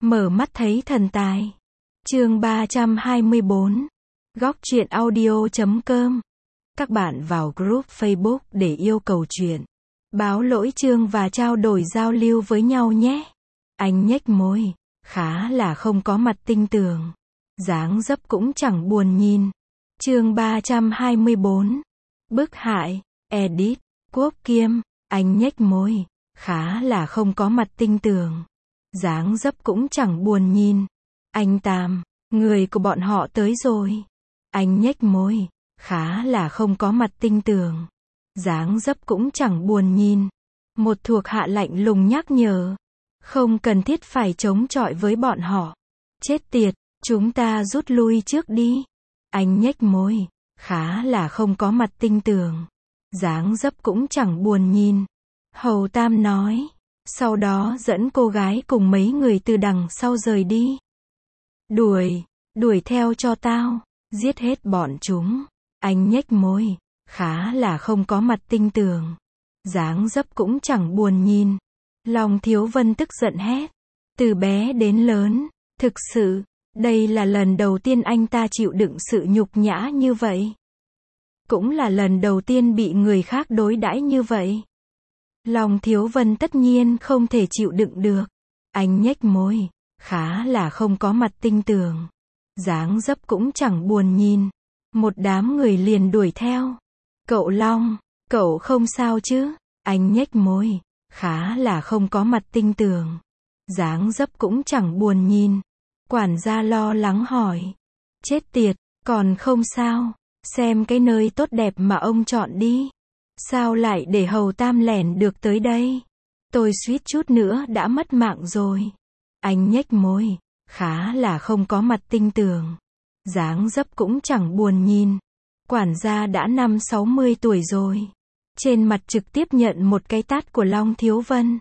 Mở mắt thấy thần tài. Chương 324. Góc truyện audio.com. Các bạn vào group Facebook để yêu cầu chuyện, báo lỗi chương và trao đổi giao lưu với nhau nhé. Anh nhếch môi, khá là không có mặt tinh tường. Dáng dấp cũng chẳng buồn nhìn. Chương 324. Bức hại, edit, Quốc Kiêm, anh nhếch môi, khá là không có mặt tinh tường. Dáng dấp cũng chẳng buồn nhìn. Anh Tam, người của bọn họ tới rồi. Anh nhếch môi, khá là không có mặt tinh tường. Dáng dấp cũng chẳng buồn nhìn. Một thuộc hạ lạnh lùng nhắc nhở. Không cần thiết phải chống chọi với bọn họ. Chết tiệt, chúng ta rút lui trước đi. Anh nhếch môi, khá là không có mặt tinh tường. Dáng dấp cũng chẳng buồn nhìn. Hầu Tam nói. Sau đó dẫn cô gái cùng mấy người từ đằng sau rời đi. Đuổi theo cho tao, giết hết bọn chúng. Anh nhếch môi, khá là không có mặt tinh tường. Dáng dấp cũng chẳng buồn nhìn. Long Thiếu Vân tức giận hét. Từ bé đến lớn, thực sự, đây là lần đầu tiên anh ta chịu đựng sự nhục nhã như vậy. Cũng là lần đầu tiên bị người khác đối đãi như vậy. Long Thiếu Vân tất nhiên không thể chịu đựng được. Anh nhếch môi, khá là không có mặt tinh tường. Dáng dấp cũng chẳng buồn nhìn. Một đám người liền đuổi theo. Cậu Long, cậu không sao chứ? Anh nhếch môi, khá là không có mặt tinh tường. Dáng dấp cũng chẳng buồn nhìn. Quản gia lo lắng hỏi. Chết tiệt, còn không sao. Xem cái nơi tốt đẹp mà ông chọn đi. Sao lại để Hầu Tam lẻn được tới đây? Tôi suýt chút nữa đã mất mạng rồi. Anh nhếch môi, khá là không có mặt tinh tường. Dáng dấp cũng chẳng buồn nhìn. Quản gia đã 50-60 tuổi rồi. Trên mặt trực tiếp nhận một cái tát của Long Thiếu Vân.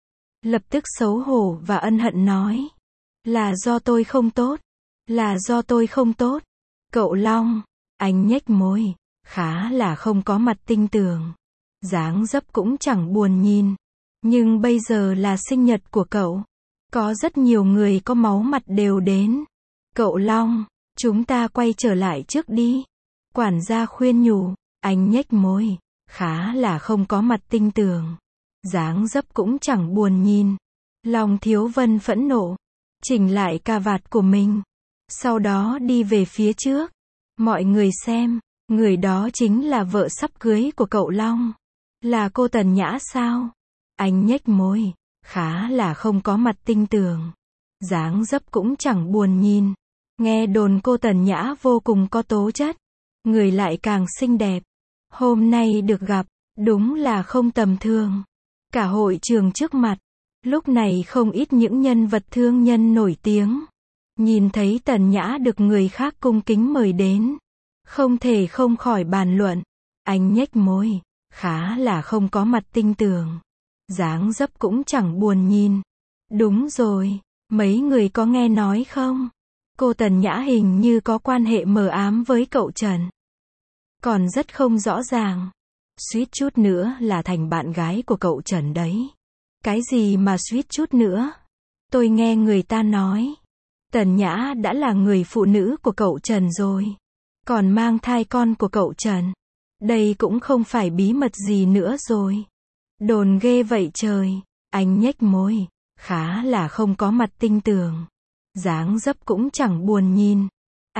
Lập tức xấu hổ và ân hận nói. Là do tôi không tốt. Là do tôi không tốt. Cậu Long, anh nhếch môi, khá là không có mặt tinh tường. Dáng dấp cũng chẳng buồn nhìn. Nhưng bây giờ là sinh nhật của cậu. Có rất nhiều người có máu mặt đều đến. Cậu Long, chúng ta quay trở lại trước đi. Quản gia khuyên nhủ. Anh nhếch môi, khá là không có mặt tinh tường. Dáng dấp cũng chẳng buồn nhìn. Long Thiếu Vân phẫn nộ. Chỉnh lại cà vạt của mình. Sau đó đi về phía trước. Mọi người xem. Người đó chính là vợ sắp cưới của cậu Long. Là cô Tần Nhã sao? Anh nhếch môi, khá là không có mặt tinh tường. Dáng dấp cũng chẳng buồn nhìn. Nghe đồn cô Tần Nhã vô cùng có tố chất. Người lại càng xinh đẹp. Hôm nay được gặp, đúng là không tầm thường. Cả hội trường trước mặt. Lúc này không ít những nhân vật thương nhân nổi tiếng. Nhìn thấy Tần Nhã được người khác cung kính mời đến. Không thể không khỏi bàn luận. Anh nhếch môi, khá là không có mặt tinh tường. Dáng dấp cũng chẳng buồn nhìn. Đúng rồi, mấy người có nghe nói không? Cô Tần Nhã hình như có quan hệ mờ ám với cậu Trần. Còn rất không rõ ràng. Suýt chút nữa là thành bạn gái của cậu Trần đấy. Cái gì mà suýt chút nữa? Tôi nghe người ta nói. Tần Nhã đã là người phụ nữ của cậu Trần rồi. Còn mang thai con của cậu Trần. Đây cũng không phải bí mật gì nữa rồi. Đồn ghê vậy trời. Anh nhếch môi, khá là không có mặt tinh tường. Dáng dấp cũng chẳng buồn nhìn.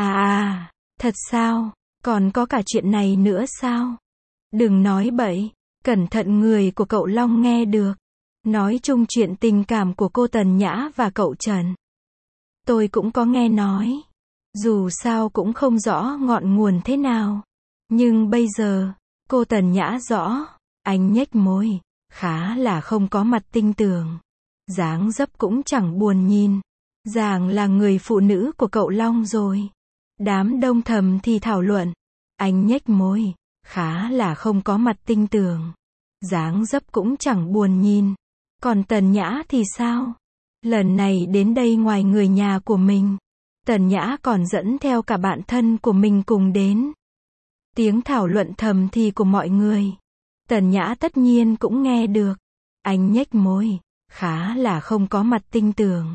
Thật sao? Còn có cả chuyện này nữa sao? Đừng nói bậy, cẩn thận người của cậu Long nghe được. Nói chung chuyện tình cảm của cô Tần Nhã và cậu Trần. Tôi cũng có nghe nói. Dù sao cũng không rõ ngọn nguồn thế nào. Nhưng bây giờ, cô Tần Nhã rõ. Anh nhếch môi, khá là không có mặt tinh tường. Dáng dấp cũng chẳng buồn nhìn. Ràng là người phụ nữ của cậu Long rồi. Đám đông thầm thì thảo luận. Anh nhếch môi, khá là không có mặt tinh tường. Dáng dấp cũng chẳng buồn nhìn. Còn Tần Nhã thì sao? Lần này đến đây ngoài người nhà của mình. Tần Nhã còn dẫn theo cả bạn thân của mình cùng đến. Tiếng thảo luận thầm thì của mọi người. Tần Nhã tất nhiên cũng nghe được. Anh nhếch môi, khá là không có mặt tinh tường.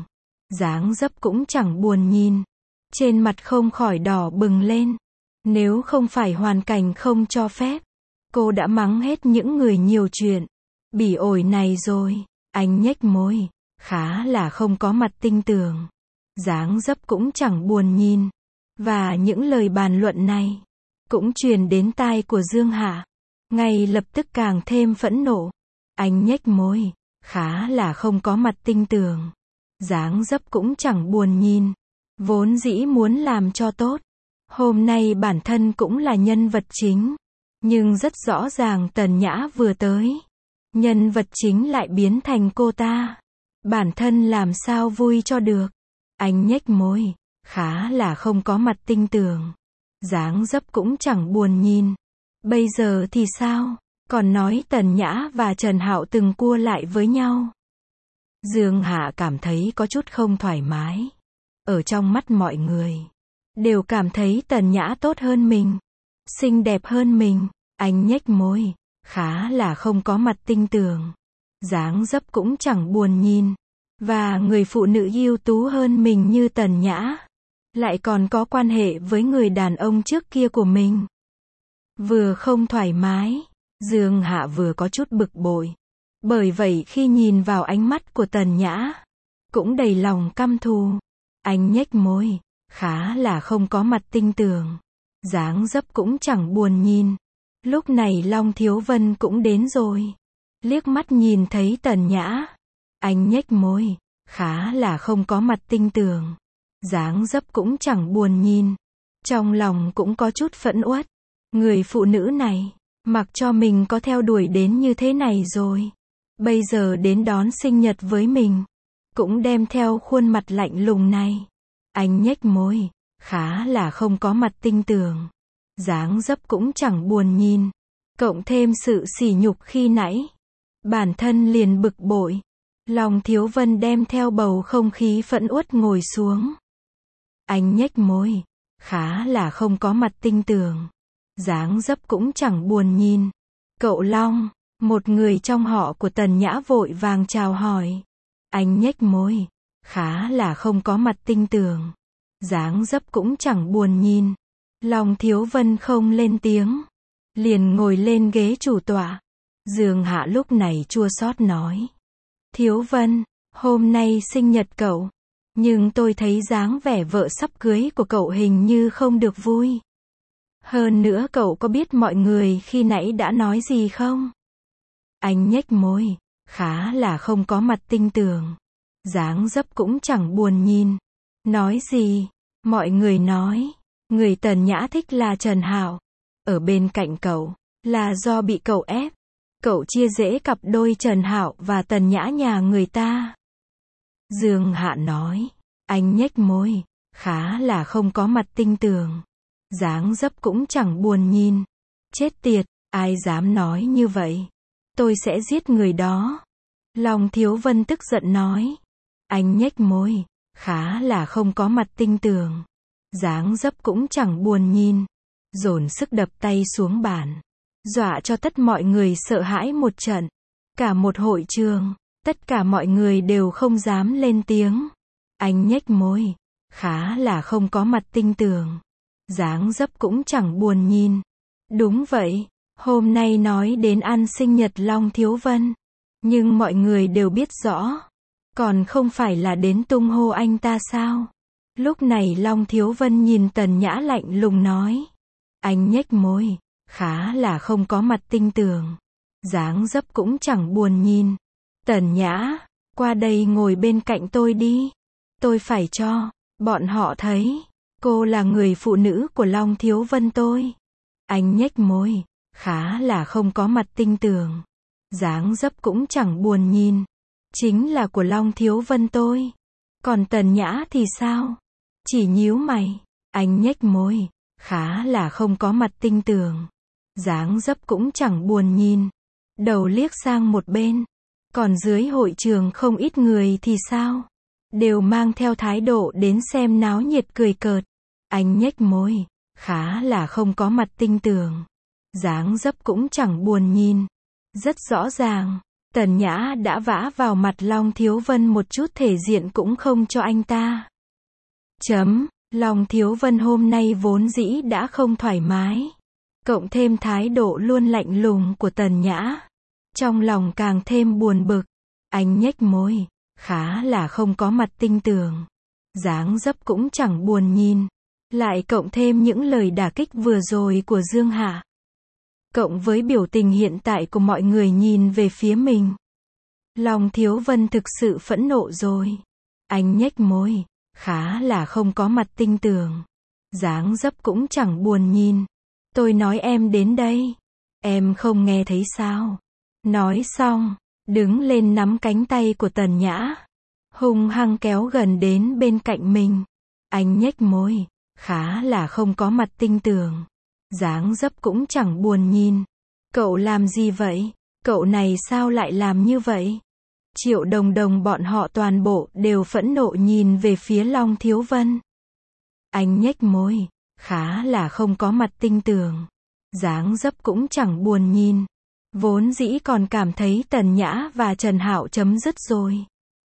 dáng dấp cũng chẳng buồn nhìn. Trên mặt không khỏi đỏ bừng lên. Nếu không phải hoàn cảnh không cho phép, cô đã mắng hết những người nhiều chuyện, bỉ ổi này rồi. Anh nhếch môi, khá là không có mặt tinh tường. Dáng dấp cũng chẳng buồn nhìn. Và những lời bàn luận này cũng truyền đến tai của Dương Hạ. Ngay lập tức càng thêm phẫn nộ. Anh nhếch môi, khá là không có mặt tinh tường. Dáng dấp cũng chẳng buồn nhìn. Vốn dĩ muốn làm cho tốt. Hôm nay bản thân cũng là nhân vật chính. Nhưng rất rõ ràng Tần Nhã vừa tới. Nhân vật chính lại biến thành cô ta. Bản thân làm sao vui cho được. Anh nhếch môi, khá là không có mặt tinh tường. Dáng dấp cũng chẳng buồn nhìn. Bây giờ thì sao? Còn nói Tần Nhã và Trần Hạo từng cua lại với nhau. Dương Hạ cảm thấy có chút không thoải mái. Ở trong mắt mọi người, đều cảm thấy Tần Nhã tốt hơn mình, xinh đẹp hơn mình. Anh nhếch môi, khá là không có mặt tinh tường. Dáng dấp cũng chẳng buồn nhìn. Và người phụ nữ ưu tú hơn mình như Tần Nhã, lại còn có quan hệ với người đàn ông trước kia của mình. Vừa không thoải mái, Dương Hạ vừa có chút bực bội. Bởi vậy khi nhìn vào ánh mắt của Tần Nhã, cũng đầy lòng căm thù. Anh nhếch môi, khá là không có mặt tinh tường. Dáng dấp cũng chẳng buồn nhìn. Lúc này Long Thiếu Vân cũng đến rồi. Liếc mắt nhìn thấy Tần Nhã. Anh nhếch môi, khá là không có mặt tinh tường. Dáng dấp cũng chẳng buồn nhìn. Trong lòng cũng có chút phẫn uất. Người phụ nữ này, mặc cho mình có theo đuổi đến như thế này rồi. Bây giờ đến đón sinh nhật với mình, cũng đem theo khuôn mặt lạnh lùng này. Anh nhếch môi, khá là không có mặt tinh tường. Dáng dấp cũng chẳng buồn nhìn. Cộng thêm sự sỉ nhục khi nãy, bản thân liền bực bội. Long Thiếu Vân đem theo bầu không khí phẫn uất ngồi xuống. Anh nhếch môi, khá là không có mặt tinh tường. Dáng dấp cũng chẳng buồn nhìn. Cậu Long, một người trong họ của Tần Nhã vội vàng chào hỏi. Anh nhếch môi, khá là không có mặt tinh tường. Dáng dấp cũng chẳng buồn nhìn. Long Thiếu Vân không lên tiếng, liền ngồi lên ghế chủ tọa. Dương Hạ lúc này chua xót nói. Thiếu Vân, hôm nay sinh nhật cậu, nhưng tôi thấy dáng vẻ vợ sắp cưới của cậu hình như không được vui. Hơn nữa cậu có biết mọi người khi nãy đã nói gì không? Anh nhếch môi, khá là không có mặt tinh tường. Dáng dấp cũng chẳng buồn nhìn. Nói gì? Mọi người nói, người Tần Nhã thích là Trần Hạo. Ở bên cạnh cậu, là do bị cậu ép. Cậu chia rẽ cặp đôi Trần Hạo và Tần Nhã nhà người ta. Dương Hạ nói. Anh nhếch môi, khá là không có mặt tinh tường. Dáng dấp cũng chẳng buồn nhìn. Chết tiệt, ai dám nói như vậy? Tôi sẽ giết người đó. Long Thiếu Vân tức giận nói. Anh nhếch môi, khá là không có mặt tinh tường. Dáng dấp cũng chẳng buồn nhìn. Dồn sức đập tay xuống bàn, dọa cho tất mọi người sợ hãi một trận. Cả một hội trường, tất cả mọi người đều không dám lên tiếng. Anh nhếch môi, khá là không có mặt tinh tường. Dáng dấp cũng chẳng buồn nhìn. Đúng vậy, hôm nay nói đến ăn sinh nhật Long Thiếu Vân, nhưng mọi người đều biết rõ, còn không phải là đến tung hô anh ta sao? Lúc này Long Thiếu Vân nhìn Tần Nhã lạnh lùng nói. Anh nhếch môi, khá là không có mặt tinh tường. Dáng dấp cũng chẳng buồn nhìn. Tần Nhã, qua đây ngồi bên cạnh tôi đi. Tôi phải cho bọn họ thấy, cô là người phụ nữ của Long Thiếu Vân tôi. Anh nhếch môi, khá là không có mặt tinh tường. Dáng dấp cũng chẳng buồn nhìn. Chính là của Long Thiếu Vân tôi. Còn Tần Nhã thì sao? Chỉ nhíu mày. Anh nhếch môi, khá là không có mặt tinh tường. Dáng dấp cũng chẳng buồn nhìn. Đầu liếc sang một bên. Còn dưới hội trường không ít người thì sao? Đều mang theo thái độ đến xem náo nhiệt cười cợt. Anh nhếch môi, khá là không có mặt tinh tường. Dáng dấp cũng chẳng buồn nhìn. Rất rõ ràng, Tần Nhã đã vã vào mặt Long Thiếu Vân một chút thể diện cũng không cho anh ta. Long Thiếu Vân hôm nay vốn dĩ đã không thoải mái. Cộng thêm thái độ luôn lạnh lùng của Tần Nhã. Trong lòng càng thêm buồn bực. Anh nhếch môi. Khá là không có mặt tinh tường. Dáng dấp cũng chẳng buồn nhìn. Lại cộng thêm những lời đả kích vừa rồi của Dương Hạ. Cộng với biểu tình hiện tại của mọi người nhìn về phía mình. Long Thiếu Vân thực sự phẫn nộ rồi. Anh nhếch môi. Khá là không có mặt tinh tường. Dáng dấp cũng chẳng buồn nhìn. Tôi nói em đến đây. Em không nghe thấy sao? Nói xong, đứng lên nắm cánh tay của Tần Nhã. Hung hăng kéo gần đến bên cạnh mình. Anh nhếch môi. Khá là không có mặt tinh tường. Dáng dấp cũng chẳng buồn nhìn. Cậu làm gì vậy? Cậu này sao lại làm như vậy? Triệu Đồng Đồng bọn họ toàn bộ đều phẫn nộ nhìn về phía Long Thiếu Vân. Anh nhếch môi. Khá là không có mặt tinh tường. Dáng dấp cũng chẳng buồn nhìn. Vốn dĩ còn cảm thấy Tần Nhã và Trần Hạo chấm dứt rồi.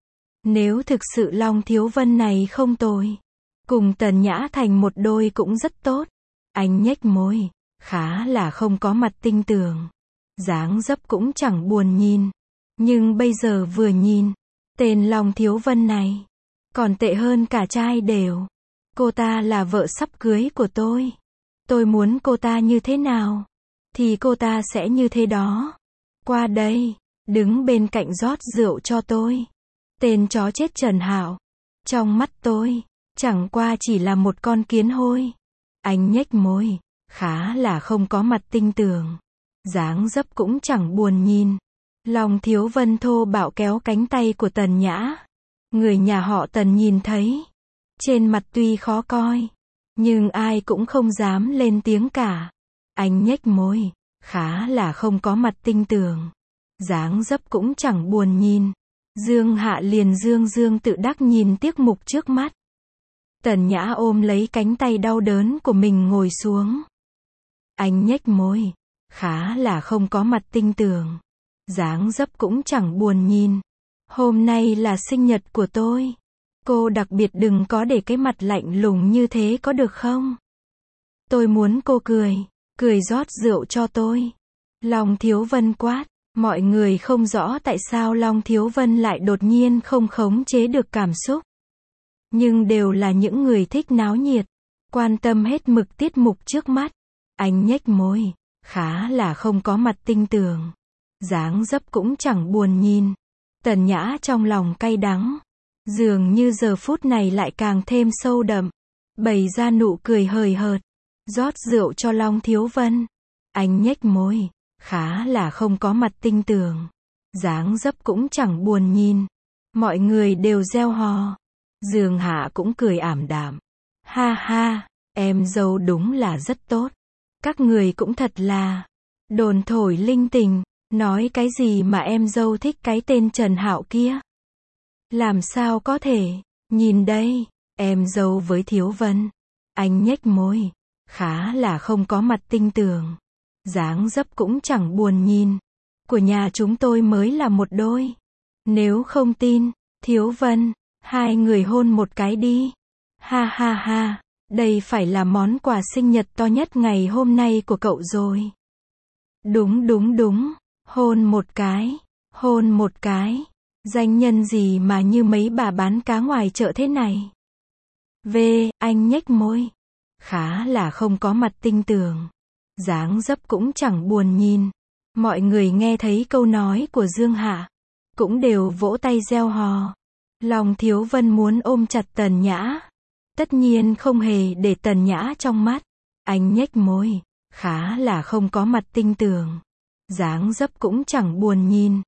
Nếu thực sự Long Thiếu Vân này không tồi. Cùng Tần Nhã thành một đôi cũng rất tốt. Anh nhếch môi. Khá là không có mặt tinh tường. Dáng dấp cũng chẳng buồn nhìn. Nhưng bây giờ vừa nhìn. Tên Long Thiếu Vân này. Còn tệ hơn cả trai đều. Cô ta là vợ sắp cưới của tôi. Tôi muốn cô ta như thế nào. Thì cô ta sẽ như thế đó. Qua đây. Đứng bên cạnh rót rượu cho tôi. Tên chó chết Trần Hạo. Trong mắt tôi. Chẳng qua chỉ là một con kiến hôi. Anh nhếch môi. Khá là không có mặt tinh tường. Dáng dấp cũng chẳng buồn nhìn. Long Thiếu Vân thô bạo kéo cánh tay của Tần Nhã. Người nhà họ Tần nhìn thấy. Trên mặt tuy khó coi. Nhưng ai cũng không dám lên tiếng cả. Anh nhếch môi. Khá là không có mặt tinh tường. Dáng dấp cũng chẳng buồn nhìn. Dương Hạ liền dương tự đắc nhìn tiết mục trước mắt. Tần Nhã ôm lấy cánh tay đau đớn của mình ngồi xuống. Anh nhếch môi. Khá là không có mặt tinh tường. Dáng dấp cũng chẳng buồn nhìn. Hôm nay là sinh nhật của tôi. Cô đặc biệt đừng có để cái mặt lạnh lùng như thế có được không? Tôi muốn cô cười. Cười rót rượu cho tôi. Long Thiếu Vân quát. Mọi người không rõ tại sao Long Thiếu Vân lại đột nhiên không khống chế được cảm xúc. Nhưng đều là những người thích náo nhiệt. Quan tâm hết mực tiết mục trước mắt. Anh nhếch môi. Khá là không có mặt tinh tường. Dáng dấp cũng chẳng buồn nhìn. Tần Nhã trong lòng cay đắng. Dường như giờ phút này lại càng thêm sâu đậm. Bày ra nụ cười hời hợt. Rót rượu cho Long Thiếu Vân. Anh nhếch môi. Khá là không có mặt tinh tường. Dáng dấp cũng chẳng buồn nhìn. Mọi người đều reo hò. Dương Hạ cũng cười ảm đạm. Ha ha, em dâu đúng là rất tốt. Các người cũng thật là đồn thổi linh tinh. Nói cái gì mà em dâu thích cái tên Trần Hạo kia? Làm sao có thể? Nhìn đây, em dâu với Thiếu Vân. Anh nhếch môi. Khá là không có mặt tinh tường. Dáng dấp cũng chẳng buồn nhìn. Của nhà chúng tôi mới là một đôi. Nếu không tin, Thiếu Vân, hai người hôn một cái đi. Ha ha ha, đây phải là món quà sinh nhật to nhất ngày hôm nay của cậu rồi. Đúng. Hôn một cái. Hôn một cái. Danh nhân gì mà như mấy bà bán cá ngoài chợ thế này. Anh nhếch môi. Khá là không có mặt tinh tường. Dáng dấp cũng chẳng buồn nhìn. Mọi người nghe thấy câu nói của Dương Hạ. Cũng đều vỗ tay reo hò. Long Thiếu Vân muốn ôm chặt Tần Nhã. Tất nhiên không hề để Tần Nhã trong mắt. Anh nhếch môi. Khá là không có mặt tinh tường. Dáng dấp cũng chẳng buồn nhìn.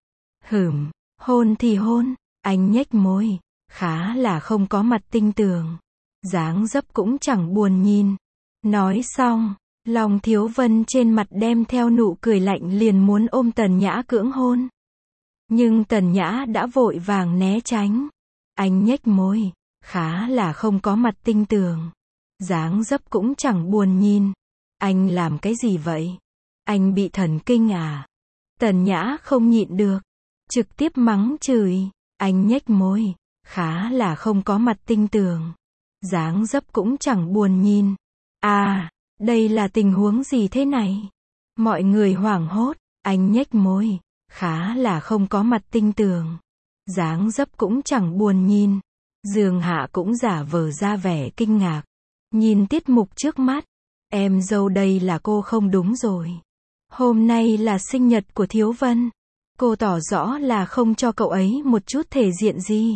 Hôn thì hôn. Anh nhếch môi. Khá là không có mặt tinh tường. Dáng dấp cũng chẳng buồn nhìn. Nói xong, Long Thiếu Vân trên mặt đem theo nụ cười lạnh liền muốn ôm Tần Nhã cưỡng hôn. Nhưng Tần Nhã đã vội vàng né tránh. Anh nhếch môi. Khá là không có mặt tinh tường. Dáng dấp cũng chẳng buồn nhìn. Anh làm cái gì vậy? Anh bị thần kinh à? Tần Nhã không nhịn được. trực tiếp mắng chửi. Anh nhếch môi, khá là không có mặt tinh tường. Dáng dấp cũng chẳng buồn nhìn. À, đây là tình huống gì thế này? Mọi người hoảng hốt, anh nhếch môi, khá là không có mặt tinh tường. Dáng dấp cũng chẳng buồn nhìn. Dương Hạ cũng giả vờ ra vẻ kinh ngạc. Nhìn tiết mục trước mắt, em dâu đây là cô không đúng rồi. Hôm nay là sinh nhật của Thiếu Vân. Cô tỏ rõ là không cho cậu ấy một chút thể diện gì.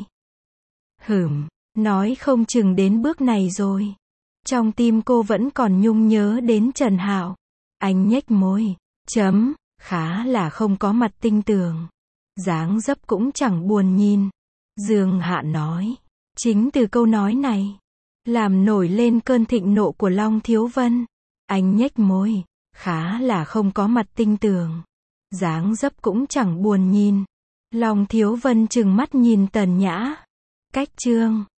Nói không chừng đến bước này rồi. Trong tim cô vẫn còn nhung nhớ đến Trần Hạo. Anh nhếch môi, khá là không có mặt tinh tường. Dáng dấp cũng chẳng buồn nhìn. Dương Hạ nói. Chính từ câu nói này, làm nổi lên cơn thịnh nộ của Long Thiếu Vân. Anh nhếch môi, khá là không có mặt tinh tường. Dáng dấp cũng chẳng buồn nhìn. Long Thiếu Vân trừng mắt nhìn Tần Nhã. Cách chương